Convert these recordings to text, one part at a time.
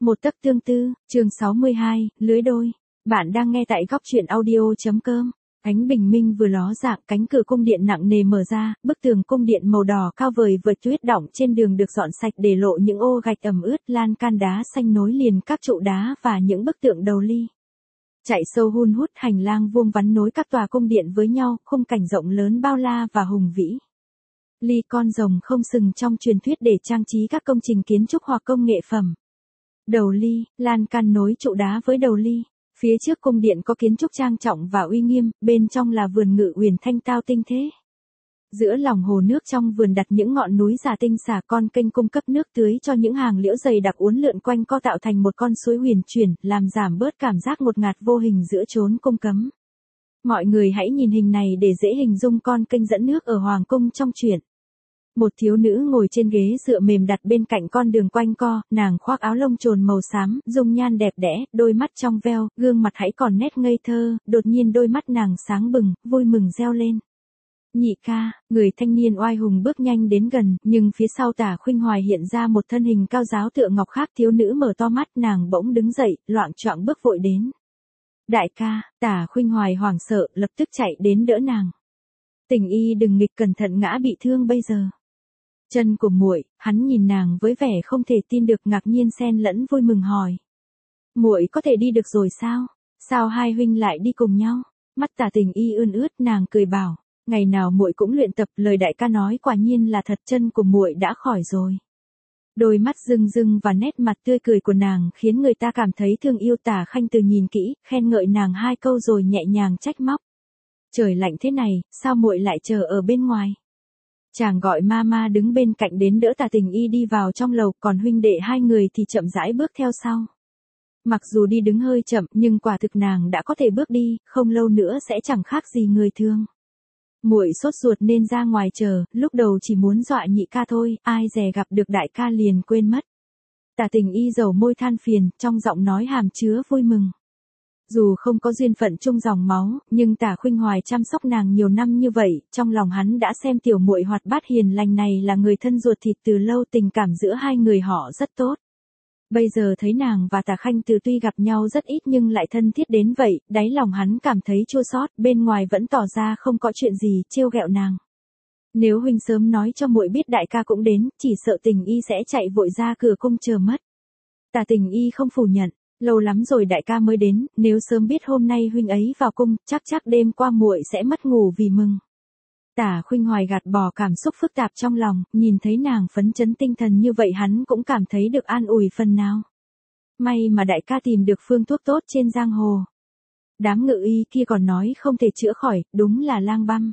Một tấc tương tư, chương 62, lưới đôi. Bạn đang nghe tại góc truyện audio.com. Ánh bình minh vừa ló dạng, cánh cửa cung điện nặng nề mở ra, bức tường cung điện màu đỏ cao vời vượt tuyết đọng trên đường được dọn sạch để lộ những ô gạch ẩm ướt, lan can đá xanh nối liền các trụ đá và những bức tượng đầu ly. Chạy sâu hun hút, hành lang vuông vắn nối các tòa cung điện với nhau, khung cảnh rộng lớn bao la và hùng vĩ. Ly con rồng không sừng trong truyền thuyết để trang trí các công trình kiến trúc hoặc công nghệ phẩm. Đầu ly, lan can nối trụ đá với đầu ly. Phía trước cung điện có kiến trúc trang trọng và uy nghiêm, bên trong là vườn ngự uyển thanh tao tinh thế. Giữa lòng hồ nước trong vườn đặt những ngọn núi giả tinh xả, con kênh cung cấp nước tưới cho những hàng liễu dày đặc uốn lượn quanh co tạo thành một con suối huyền chuyển, làm giảm bớt cảm giác ngột ngạt vô hình giữa chốn cung cấm. Mọi người hãy nhìn hình này để dễ hình dung con kênh dẫn nước ở hoàng cung trong truyện. Một thiếu nữ ngồi trên ghế dựa mềm đặt bên cạnh con đường quanh co, nàng khoác áo lông trồn màu xám, dung nhan đẹp đẽ, đôi mắt trong veo, gương mặt hãy còn nét ngây thơ, đột nhiên đôi mắt nàng sáng bừng, vui mừng reo lên. Nhị ca, người thanh niên oai hùng bước nhanh đến gần, nhưng phía sau Tả Khuynh Hoài hiện ra một thân hình cao giáo tựa ngọc khác. Thiếu nữ mở to mắt, nàng bỗng đứng dậy, loạng choạng bước vội đến. Đại ca, Tả Khuynh Hoài hoảng sợ, lập tức chạy đến đỡ nàng. Tình y đừng nghịch, cẩn thận ngã bị thương bây giờ. Chân của muội, hắn nhìn nàng với vẻ không thể tin được, ngạc nhiên xen lẫn vui mừng hỏi. Muội có thể đi được rồi sao? Sao hai huynh lại đi cùng nhau? Mắt Tả Tình y ươn ướt, nàng cười bảo, ngày nào muội cũng luyện tập, lời đại ca nói quả nhiên là thật, chân của muội đã khỏi rồi. Đôi mắt rưng rưng và nét mặt tươi cười của nàng khiến người ta cảm thấy thương yêu. Tả Khanh Từ nhìn kỹ, khen ngợi nàng hai câu rồi nhẹ nhàng trách móc. Trời lạnh thế này, sao muội lại chờ ở bên ngoài? Chàng gọi mama đứng bên cạnh đến đỡ Tả Tình y đi vào trong lầu, còn huynh đệ hai người thì chậm rãi bước theo sau. Mặc dù đi đứng hơi chậm, nhưng quả thực nàng đã có thể bước đi, không lâu nữa sẽ chẳng khác gì người thường. Muội sốt ruột nên ra ngoài chờ, lúc đầu chỉ muốn dọa nhị ca thôi, ai dè gặp được đại ca liền quên mất. Tả Tình y dầu môi than phiền, trong giọng nói hàm chứa vui mừng. Dù không có duyên phận chung dòng máu, nhưng Tả Khuynh Hoài chăm sóc nàng nhiều năm như vậy, trong lòng hắn đã xem tiểu muội hoạt bát hiền lành này là người thân ruột thịt từ lâu, tình cảm giữa hai người họ rất tốt. Bây giờ thấy nàng và Tả Khanh Từ tuy gặp nhau rất ít nhưng lại thân thiết đến vậy, đáy lòng hắn cảm thấy chua xót, bên ngoài vẫn tỏ ra không có chuyện gì, trêu ghẹo nàng. Nếu huynh sớm nói cho muội biết đại ca cũng đến, chỉ sợ Tình y sẽ chạy vội ra cửa cung chờ mất. Tả Tình y không phủ nhận. Lâu lắm rồi đại ca mới đến, nếu sớm biết hôm nay huynh ấy vào cung, chắc đêm qua muội sẽ mất ngủ vì mừng. Tả Khuynh Hoài gạt bỏ cảm xúc phức tạp trong lòng, nhìn thấy nàng phấn chấn tinh thần như vậy hắn cũng cảm thấy được an ủi phần nào. May mà đại ca tìm được phương thuốc tốt trên giang hồ. Đám ngự y kia còn nói không thể chữa khỏi, đúng là lang băm.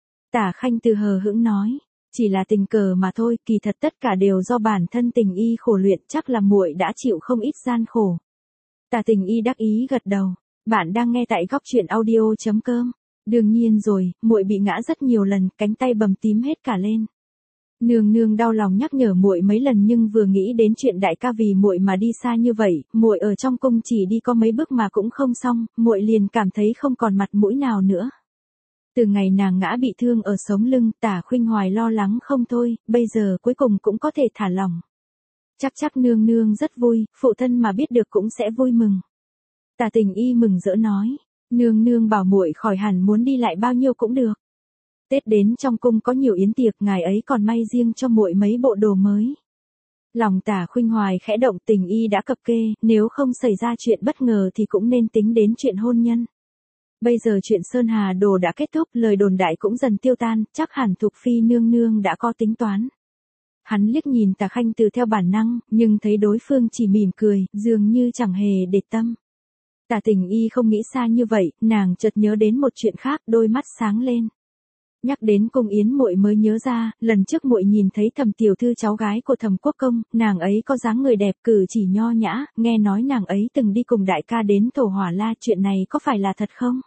Tả Khanh Từ hờ hững nói, chỉ là tình cờ mà thôi, kỳ thật tất cả đều do bản thân Tình y khổ luyện, chắc là muội đã chịu không ít gian khổ. Tả Tình y đắc ý gật đầu. Bạn đang nghe tại góc truyện audio.com. Đương nhiên rồi, muội bị ngã rất nhiều lần, cánh tay bầm tím hết cả lên. Nương nương đau lòng nhắc nhở muội mấy lần, nhưng vừa nghĩ đến chuyện đại ca vì muội mà đi xa như vậy, muội ở trong cung chỉ đi có mấy bước mà cũng không xong, muội liền cảm thấy không còn mặt mũi nào nữa. Từ ngày nàng ngã bị thương ở sống lưng, Tả Khuynh Hoài lo lắng không thôi, bây giờ cuối cùng cũng có thể thả lỏng. Chắc nương nương rất vui, phụ thân mà biết được cũng sẽ vui mừng. Tả Tình y mừng rỡ nói, nương nương bảo muội khỏi hẳn, muốn đi lại bao nhiêu cũng được. Tết đến trong cung có nhiều yến tiệc, ngài ấy còn may riêng cho muội mấy bộ đồ mới. Lòng Tả Khuynh Hoài khẽ động, Tình y đã cập kê, nếu không xảy ra chuyện bất ngờ thì cũng nên tính đến chuyện hôn nhân. Bây giờ chuyện Sơn Hà Đồ đã kết thúc, lời đồn đại cũng dần tiêu tan, chắc hẳn Thục Phi nương nương đã có tính toán. Hắn liếc nhìn Tả Khanh Từ theo bản năng, nhưng thấy đối phương chỉ mỉm cười, dường như chẳng hề để tâm. Tả Tình y không nghĩ xa như vậy, nàng chợt nhớ đến một chuyện khác, đôi mắt sáng lên. Nhắc đến cung yến muội mới nhớ ra, lần trước muội nhìn thấy Thẩm tiểu thư cháu gái của Thẩm Quốc công, nàng ấy có dáng người đẹp, cử chỉ nho nhã, nghe nói nàng ấy từng đi cùng đại ca đến Thổ Hỏa La, chuyện này có phải là thật không?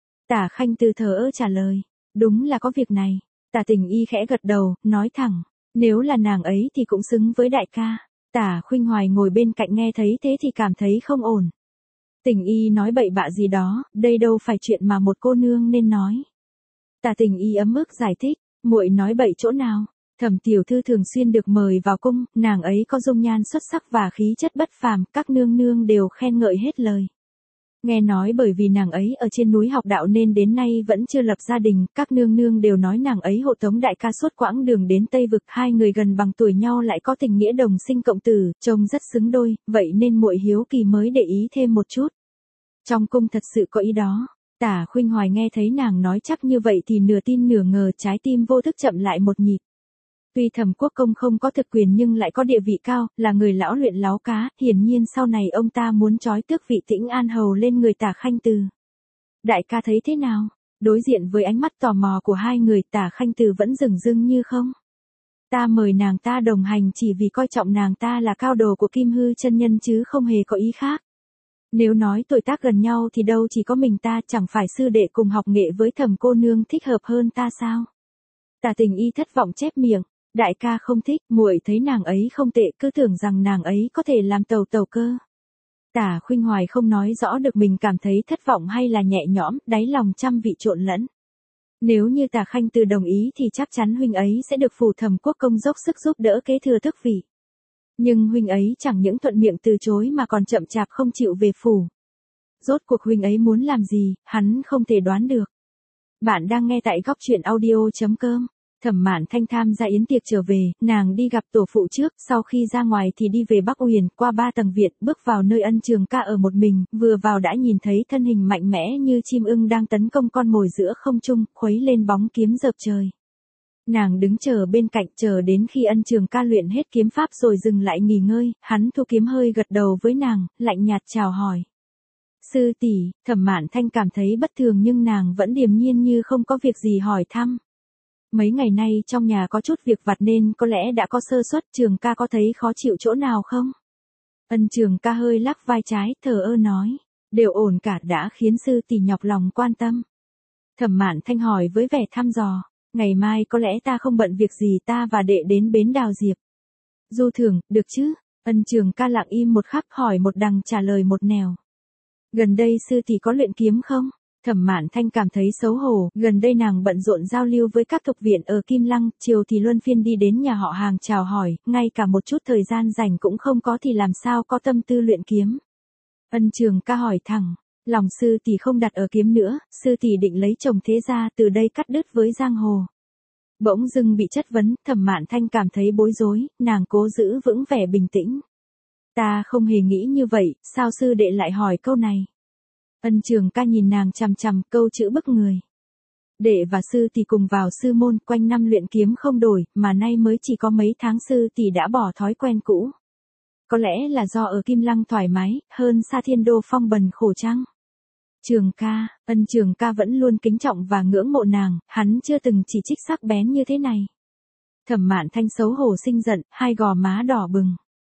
Tả Khanh Từ thờ ơ trả lời, đúng là có việc này. Tả Tình y khẽ gật đầu, nói thẳng, nếu là nàng ấy thì cũng xứng với đại ca. Tả Khuynh Hoài ngồi bên cạnh nghe thấy thế thì cảm thấy không ổn. Tình y nói bậy bạ gì đó, đây đâu phải chuyện mà một cô nương nên nói. Tả Tình y ấm ức giải thích, muội nói bậy chỗ nào? Thẩm tiểu thư thường xuyên được mời vào cung, nàng ấy có dung nhan xuất sắc và khí chất bất phàm, các nương nương đều khen ngợi hết lời. Nghe nói bởi vì nàng ấy ở trên núi học đạo nên đến nay vẫn chưa lập gia đình, các nương nương đều nói nàng ấy hộ tống đại ca suốt quãng đường đến Tây Vực, hai người gần bằng tuổi nhau lại có tình nghĩa đồng sinh cộng tử, trông rất xứng đôi, vậy nên muội hiếu kỳ mới để ý thêm một chút. Trong cung thật sự có ý đó. Tả Khuynh Hoài nghe thấy nàng nói chắc như vậy thì nửa tin nửa ngờ, trái tim vô thức chậm lại một nhịp. Tuy Thẩm Quốc Công không có thực quyền nhưng lại có địa vị cao, là người lão luyện láo cá, hiển nhiên sau này ông ta muốn trói tước vị Tĩnh An Hầu lên người Tả Khanh Từ. Đại ca thấy thế nào? Đối diện với ánh mắt tò mò của hai người, Tả Khanh Từ vẫn dửng dưng như không. Ta mời nàng ta đồng hành chỉ vì coi trọng nàng ta là cao đồ của Kim Hư chân nhân chứ không hề có ý khác. Nếu nói tuổi tác gần nhau thì đâu chỉ có mình ta, chẳng phải sư đệ cùng học nghệ với Thẩm cô nương thích hợp hơn ta sao? Tả Tình Y thất vọng chép miệng. Đại ca không thích, muội thấy nàng ấy không tệ, cứ tưởng rằng nàng ấy có thể làm tàu cơ. Tả Khuynh Hoài không nói rõ được mình cảm thấy thất vọng hay là nhẹ nhõm, đáy lòng trăm vị trộn lẫn. Nếu như Tả Khanh Từ đồng ý thì chắc chắn huynh ấy sẽ được phủ Thẩm Quốc Công dốc sức giúp đỡ kế thừa tước vị. Nhưng huynh ấy chẳng những thuận miệng từ chối mà còn chậm chạp không chịu về phủ. Rốt cuộc huynh ấy muốn làm gì, hắn không thể đoán được. Bạn đang nghe tại góc truyện audio.com. Thẩm Mạn Thanh tham gia yến tiệc trở về, nàng đi gặp tổ phụ trước, sau khi ra ngoài thì đi về Bắc Uyển, qua 3 tầng viện, bước vào nơi Ân Trường Ca ở một mình, vừa vào đã nhìn thấy thân hình mạnh mẽ như chim ưng đang tấn công con mồi giữa không trung, khuấy lên bóng kiếm dợp trời. Nàng đứng chờ bên cạnh, chờ đến khi Ân Trường Ca luyện hết kiếm pháp rồi dừng lại nghỉ ngơi, hắn thu kiếm hơi gật đầu với nàng, lạnh nhạt chào hỏi. Sư tỷ. Thẩm Mạn Thanh cảm thấy bất thường nhưng nàng vẫn điềm nhiên như không có việc gì hỏi thăm. Mấy ngày nay trong nhà có chút việc vặt nên có lẽ đã có sơ suất, Trường Ca có thấy khó chịu chỗ nào không? Ân Trường Ca hơi lắc vai trái, thờ ơ nói, đều ổn cả, đã khiến sư tỷ nhọc lòng quan tâm. Thẩm Mạn Thanh hỏi với vẻ thăm dò, ngày mai có lẽ ta không bận việc gì, ta và đệ đến bến Đào Diệp. Du thưởng, được chứ? Ân Trường Ca lặng im một khắc, hỏi một đằng trả lời một nẻo. Gần đây sư tỷ có luyện kiếm không? Thẩm Mạn Thanh cảm thấy xấu hổ, gần đây nàng bận rộn giao lưu với các thục viện ở Kim Lăng, chiều thì luân phiên đi đến nhà họ hàng chào hỏi, ngay cả một chút thời gian rảnh cũng không có thì làm sao có tâm tư luyện kiếm. Ân Trường Ca hỏi thẳng, lòng sư tỷ không đặt ở kiếm nữa, sư tỷ định lấy chồng thế gia, từ đây cắt đứt với giang hồ. Bỗng dưng bị chất vấn, Thẩm Mạn Thanh cảm thấy bối rối, nàng cố giữ vững vẻ bình tĩnh. Ta không hề nghĩ như vậy, sao sư đệ lại hỏi câu này? Ân Trường Ca nhìn nàng chằm chằm, câu chữ bức người. Đệ và sư tỷ cùng vào sư môn, quanh năm luyện kiếm không đổi, mà nay mới chỉ có mấy tháng sư tỷ đã bỏ thói quen cũ. Có lẽ là do ở Kim Lăng thoải mái, hơn xa Thiên Đô phong bần khổ chăng? Trường Ca. Ân Trường Ca vẫn luôn kính trọng và ngưỡng mộ nàng, hắn chưa từng chỉ trích sắc bén như thế này. Thẩm Mạn Thanh xấu hổ sinh giận, hai gò má đỏ bừng.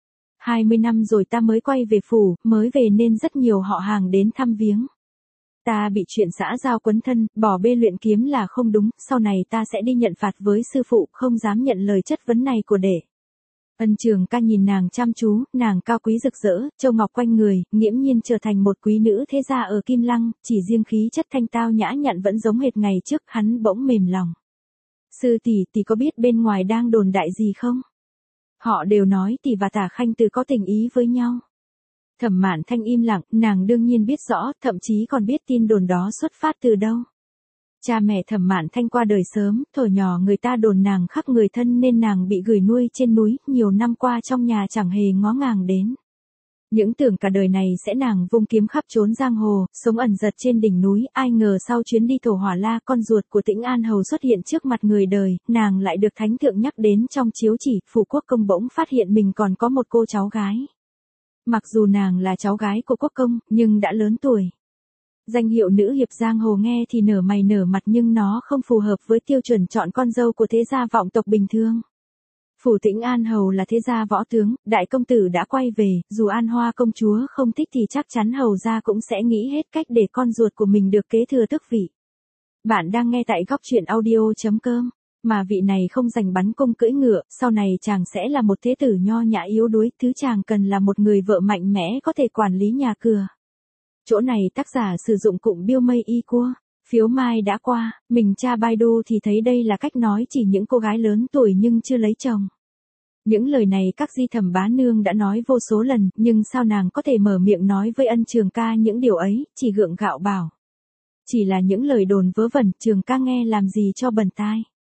20 năm rồi ta mới quay về phủ, mới về nên rất nhiều họ hàng đến thăm viếng. Ta bị chuyện xã giao quấn thân, bỏ bê luyện kiếm là không đúng, sau này ta sẽ đi nhận phạt với sư phụ, không dám nhận lời chất vấn này của đệ. Ân Trường Ca nhìn nàng chăm chú, nàng cao quý rực rỡ, châu ngọc quanh người, nghiễm nhiên trở thành một quý nữ thế gia ở Kim Lăng, chỉ riêng khí chất thanh tao nhã nhặn vẫn giống hệt ngày trước, hắn bỗng mềm lòng. Sư tỷ có biết bên ngoài đang đồn đại gì không? Họ đều nói tỷ và Tả Khanh Từ có tình ý với nhau. Thẩm Mạn Thanh im lặng, nàng đương nhiên biết rõ, thậm chí còn biết tin đồn đó xuất phát từ đâu. Cha mẹ Thẩm Mạn Thanh qua đời sớm, thuở nhỏ người ta đồn nàng khắc người thân nên nàng bị gửi nuôi trên núi, nhiều năm qua trong nhà chẳng hề ngó ngàng đến. Những tưởng cả đời này sẽ nàng vung kiếm khắp trốn giang hồ, sống ẩn giật trên đỉnh núi, ai ngờ sau chuyến đi Thổ Hỏa La, con ruột của Tĩnh An Hầu xuất hiện trước mặt người đời, nàng lại được thánh thượng nhắc đến trong chiếu chỉ, phủ quốc công bỗng phát hiện mình còn có một cô cháu gái. Mặc dù nàng là cháu gái của quốc công, nhưng đã lớn tuổi. Danh hiệu nữ hiệp giang hồ nghe thì nở mày nở mặt nhưng nó không phù hợp với tiêu chuẩn chọn con dâu của thế gia vọng tộc bình thường. Phủ Tĩnh An Hầu là thế gia võ tướng, đại công tử đã quay về, dù An Hoa công chúa không thích thì chắc chắn Hầu gia cũng sẽ nghĩ hết cách để con ruột của mình được kế thừa tước vị. Bạn đang nghe tại góc truyện audio.com, mà vị này không giành bắn cung cưỡi ngựa, sau này chàng sẽ là một thế tử nho nhã yếu đuối, thứ chàng cần là một người vợ mạnh mẽ có thể quản lý nhà cửa. Chỗ này tác giả sử dụng cụm biêu mây y cua. Phiếu mai đã qua, mình tra Baidu thì thấy đây là cách nói chỉ những cô gái lớn tuổi nhưng chưa lấy chồng. Những lời này các di thẩm bá nương đã nói vô số lần, nhưng sao nàng có thể mở miệng nói với Ân Trường Ca những điều ấy, chỉ gượng gạo bảo. Chỉ là những lời đồn vớ vẩn, Trường Ca nghe làm gì cho bẩn tai.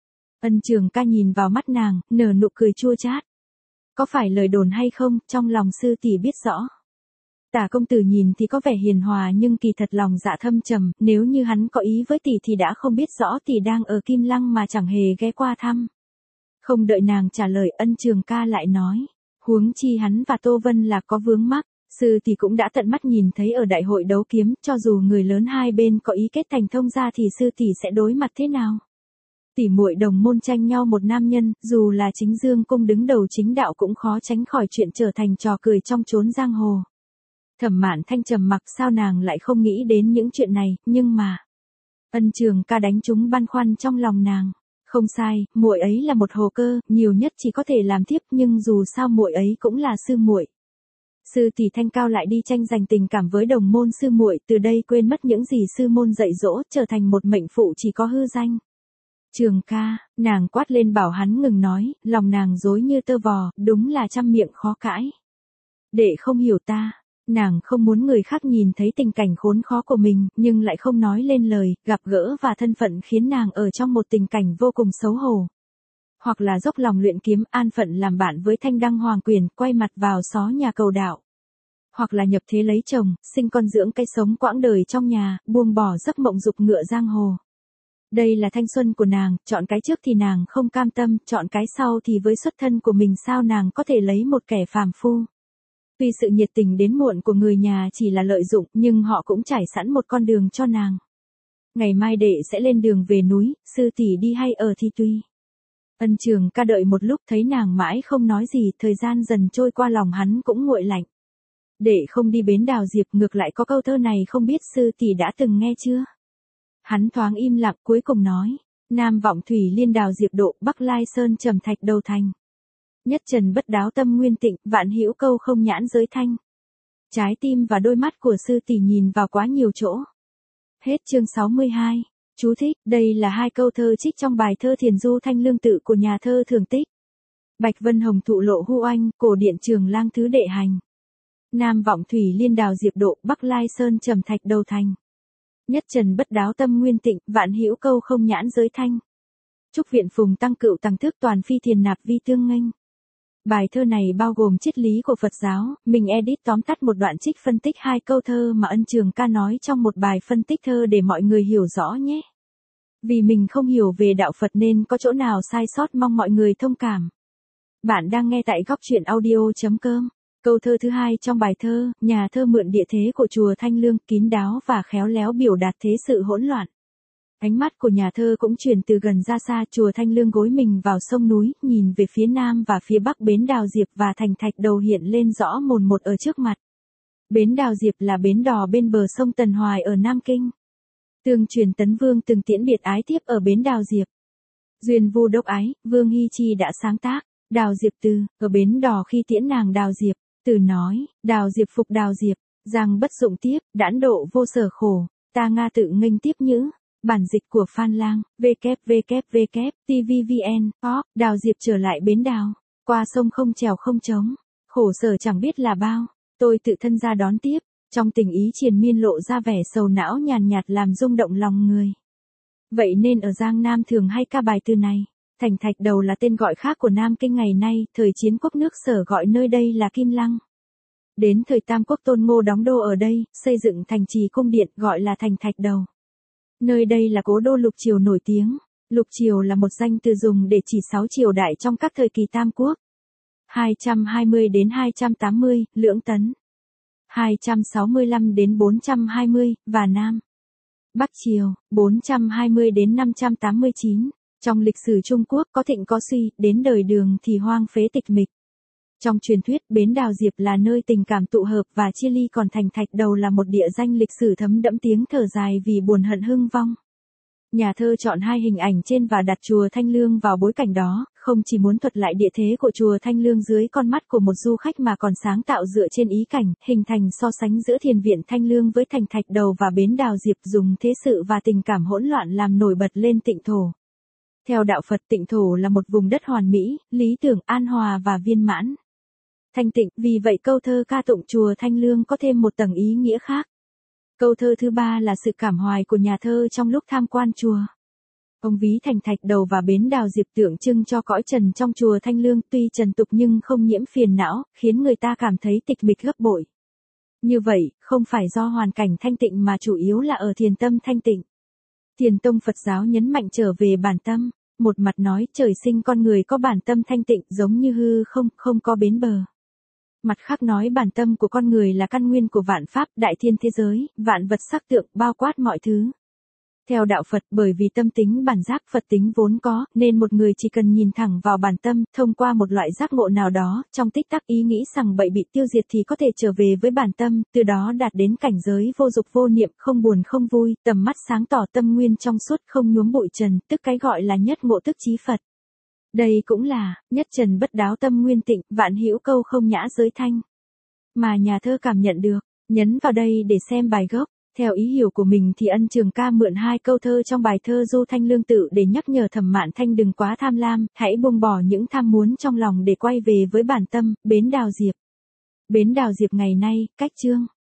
Ân Trường Ca nhìn vào mắt nàng, nở nụ cười chua chát. Có phải lời đồn hay không, trong lòng sư tỷ biết rõ. Tả công tử nhìn thì có vẻ hiền hòa nhưng kỳ thật lòng dạ thâm trầm, nếu như hắn có ý với tỷ thì đã không biết rõ tỷ đang ở Kim Lăng mà chẳng hề ghé qua thăm. Không đợi nàng trả lời, Ân Trường Ca lại nói, huống chi hắn và Tô Vân là có vướng mắc, sư tỷ cũng đã tận mắt nhìn thấy ở đại hội đấu kiếm, cho dù người lớn hai bên có ý kết thành thông gia thì sư tỷ sẽ đối mặt thế nào? Tỷ muội đồng môn tranh nhau một nam nhân, dù là chính dương cung đứng đầu chính đạo cũng khó tránh khỏi chuyện trở thành trò cười trong chốn giang hồ. Thẩm Mạn Thanh trầm mặc, sao nàng lại không nghĩ đến những chuyện này, nhưng mà Ân Trường Ca đánh trúng băn khoăn trong lòng nàng. Không sai, muội ấy là một hồ cơ, nhiều nhất chỉ có thể làm thiếp, nhưng dù sao muội ấy cũng là sư muội. Sư tỷ thanh cao lại đi tranh giành tình cảm với đồng môn sư muội, từ đây quên mất những gì sư môn dạy dỗ, trở thành một mệnh phụ chỉ có hư danh. Trường Ca, nàng quát lên bảo hắn ngừng nói, lòng nàng rối như tơ vò, đúng là trăm miệng khó cãi. Đệ không hiểu ta. Nàng không muốn người khác nhìn thấy tình cảnh khốn khó của mình, nhưng lại không nói lên lời, gặp gỡ và thân phận khiến nàng ở trong một tình cảnh vô cùng xấu hổ. Hoặc là dốc lòng luyện kiếm, an phận làm bạn với Thanh Đăng Hoàng Quyền, quay mặt vào xó nhà cầu đạo. Hoặc là nhập thế lấy chồng, sinh con dưỡng cây sống quãng đời trong nhà, buông bỏ giấc mộng dục ngựa giang hồ. Đây là thanh xuân của nàng, chọn cái trước thì nàng không cam tâm, chọn cái sau thì với xuất thân của mình sao nàng có thể lấy một kẻ phàm phu. Tuy sự nhiệt tình đến muộn của người nhà chỉ là lợi dụng, nhưng họ cũng trải sẵn một con đường cho nàng. Ngày mai đệ sẽ lên đường về núi, sư tỷ đi hay ở thì tùy. Ân Trường Ca đợi một lúc thấy nàng mãi không nói gì, thời gian dần trôi qua lòng hắn cũng nguội lạnh. Đệ không đi bến Đào Diệp, ngược lại có câu thơ này không biết sư tỷ đã từng nghe chưa? Hắn thoáng im lặng cuối cùng nói, Nam vọng thủy liên Đào Diệp độ, Bắc lai sơn trầm thạch đầu thành. Nhất trần bất đáo tâm nguyên tịnh, vạn hữu câu không nhãn giới thanh. Trái tim và đôi mắt của sư tỷ nhìn vào quá nhiều chỗ. Hết chương 62. Chú thích, đây là hai câu thơ trích trong bài thơ Thiền Du Thanh Lương Tự của nhà thơ Thường Tích. Bạch Vân Hồng thụ lộ hu oanh, cổ điện Trường Lang thứ đệ hành. Nam vọng thủy liên Đào Diệp độ, Bắc lai sơn trầm thạch đầu thành. Nhất trần bất đáo tâm nguyên tịnh, vạn hữu câu không nhãn giới thanh. Trúc viện phùng tăng cựu tăng thức toàn phi thiền nạp vi tương nghênh. Bài thơ này bao gồm triết lý của Phật giáo, mình edit tóm tắt một đoạn trích phân tích hai câu thơ mà Ân Trường Ca nói trong một bài phân tích thơ để mọi người hiểu rõ nhé. Vì mình không hiểu về đạo Phật nên có chỗ nào sai sót mong mọi người thông cảm. Bạn đang nghe tại góc truyện audio.com. Câu thơ thứ hai trong bài thơ, nhà thơ mượn địa thế của chùa Thanh Lương, kín đáo và khéo léo biểu đạt thế sự hỗn loạn. Ánh mắt của nhà thơ cũng chuyển từ gần ra xa, chùa Thanh Lương gối mình vào sông núi, nhìn về phía nam và phía bắc bến Đào Diệp và thành thạch đầu hiện lên rõ mồn một ở trước mặt. Bến Đào Diệp là bến đò bên bờ sông Tần Hoài ở Nam Kinh. Tương truyền Tấn Vương từng tiễn biệt ái tiếp ở bến Đào Diệp. Duyên vu đốc ái, Vương Hy Chi đã sáng tác Đào Diệp từ, ở bến đò khi tiễn nàng Đào Diệp. Từ nói, Đào Diệp phục Đào Diệp, giang bất dụng tiếp, đãn độ vô sở khổ, ta Nga tự nghênh tiếp nhữ. Bản dịch của Phan Lang, www, tvvn, Đào Diệp trở lại bến đào, qua sông không chèo không trống, khổ sở chẳng biết là bao, tôi tự thân ra đón tiếp, trong tình ý triền miên lộ ra vẻ sầu não nhàn nhạt làm rung động lòng người. Vậy nên ở Giang Nam thường hay ca bài từ này, thành thạch đầu là tên gọi khác của Nam Kinh ngày nay, thời chiến quốc nước Sở gọi nơi đây là Kim Lăng. Đến thời Tam Quốc Tôn Ngô đóng đô ở đây, xây dựng thành trì cung điện gọi là thành thạch đầu. Nơi đây là cố đô Lục Triều nổi tiếng. Lục Triều là một danh từ dùng để chỉ 6 triều đại trong các thời kỳ Tam Quốc. 220 đến 280, Lưỡng Tấn. 265 đến 420, và Nam. Bắc Triều, 420 đến 589. Trong lịch sử Trung Quốc có thịnh có suy, đến đời Đường thì hoang phế tịch mịch. Trong truyền thuyết, bến Đào Diệp là nơi tình cảm tụ hợp và chia ly, còn thành thạch đầu là một địa danh lịch sử thấm đẫm tiếng thở dài vì buồn hận hưng vong. Nhà thơ chọn hai hình ảnh trên và đặt chùa Thanh Lương vào bối cảnh đó, không chỉ muốn thuật lại địa thế của chùa Thanh Lương dưới con mắt của một du khách mà còn sáng tạo dựa trên ý cảnh, hình thành so sánh giữa thiền viện Thanh Lương với thành Thạch Đầu và bến Đào Diệp, dùng thế sự và tình cảm hỗn loạn làm nổi bật lên Tịnh Thổ. Theo đạo Phật, Tịnh Thổ là một vùng đất hoàn mỹ, lý tưởng, an hòa và viên mãn. Thanh tịnh, vì vậy câu thơ ca tụng chùa Thanh Lương có thêm một tầng ý nghĩa khác. Câu thơ thứ ba là sự cảm hoài của nhà thơ trong lúc tham quan chùa. Ông ví thành Thạch Đầu và bến Đào Diệp tượng trưng cho cõi trần trong chùa Thanh Lương, tuy trần tục nhưng không nhiễm phiền não, khiến người ta cảm thấy tịch mịch gấp bội. Như vậy, không phải do hoàn cảnh thanh tịnh mà chủ yếu là ở thiền tâm thanh tịnh. Thiền tông Phật giáo nhấn mạnh trở về bản tâm, một mặt nói trời sinh con người có bản tâm thanh tịnh giống như hư không, không có bến bờ. Mặt khác nói bản tâm của con người là căn nguyên của vạn pháp, đại thiên thế giới, vạn vật sắc tượng, bao quát mọi thứ. Theo đạo Phật, bởi vì tâm tính bản giác Phật tính vốn có, nên một người chỉ cần nhìn thẳng vào bản tâm, thông qua một loại giác ngộ nào đó, trong tích tắc ý nghĩ sằng bậy bị tiêu diệt thì có thể trở về với bản tâm, từ đó đạt đến cảnh giới vô dục vô niệm, không buồn không vui, tầm mắt sáng tỏ, tâm nguyên trong suốt, không nhuốm bụi trần, tức cái gọi là nhất ngộ tức chí Phật. Đây cũng là nhất trần bất đáo tâm nguyên tịnh, vạn hữu câu không nhã giới thanh. Mà nhà thơ cảm nhận được, nhấn vào đây để xem bài gốc. Theo ý hiểu của mình thì Ân Trường Ca mượn hai câu thơ trong bài thơ Du Thanh Lương Tự để nhắc nhở Thẩm Mạn Thanh đừng quá tham lam, hãy buông bỏ những tham muốn trong lòng để quay về với bản tâm, bến Đào Diệp. Bến Đào Diệp ngày nay, cách chương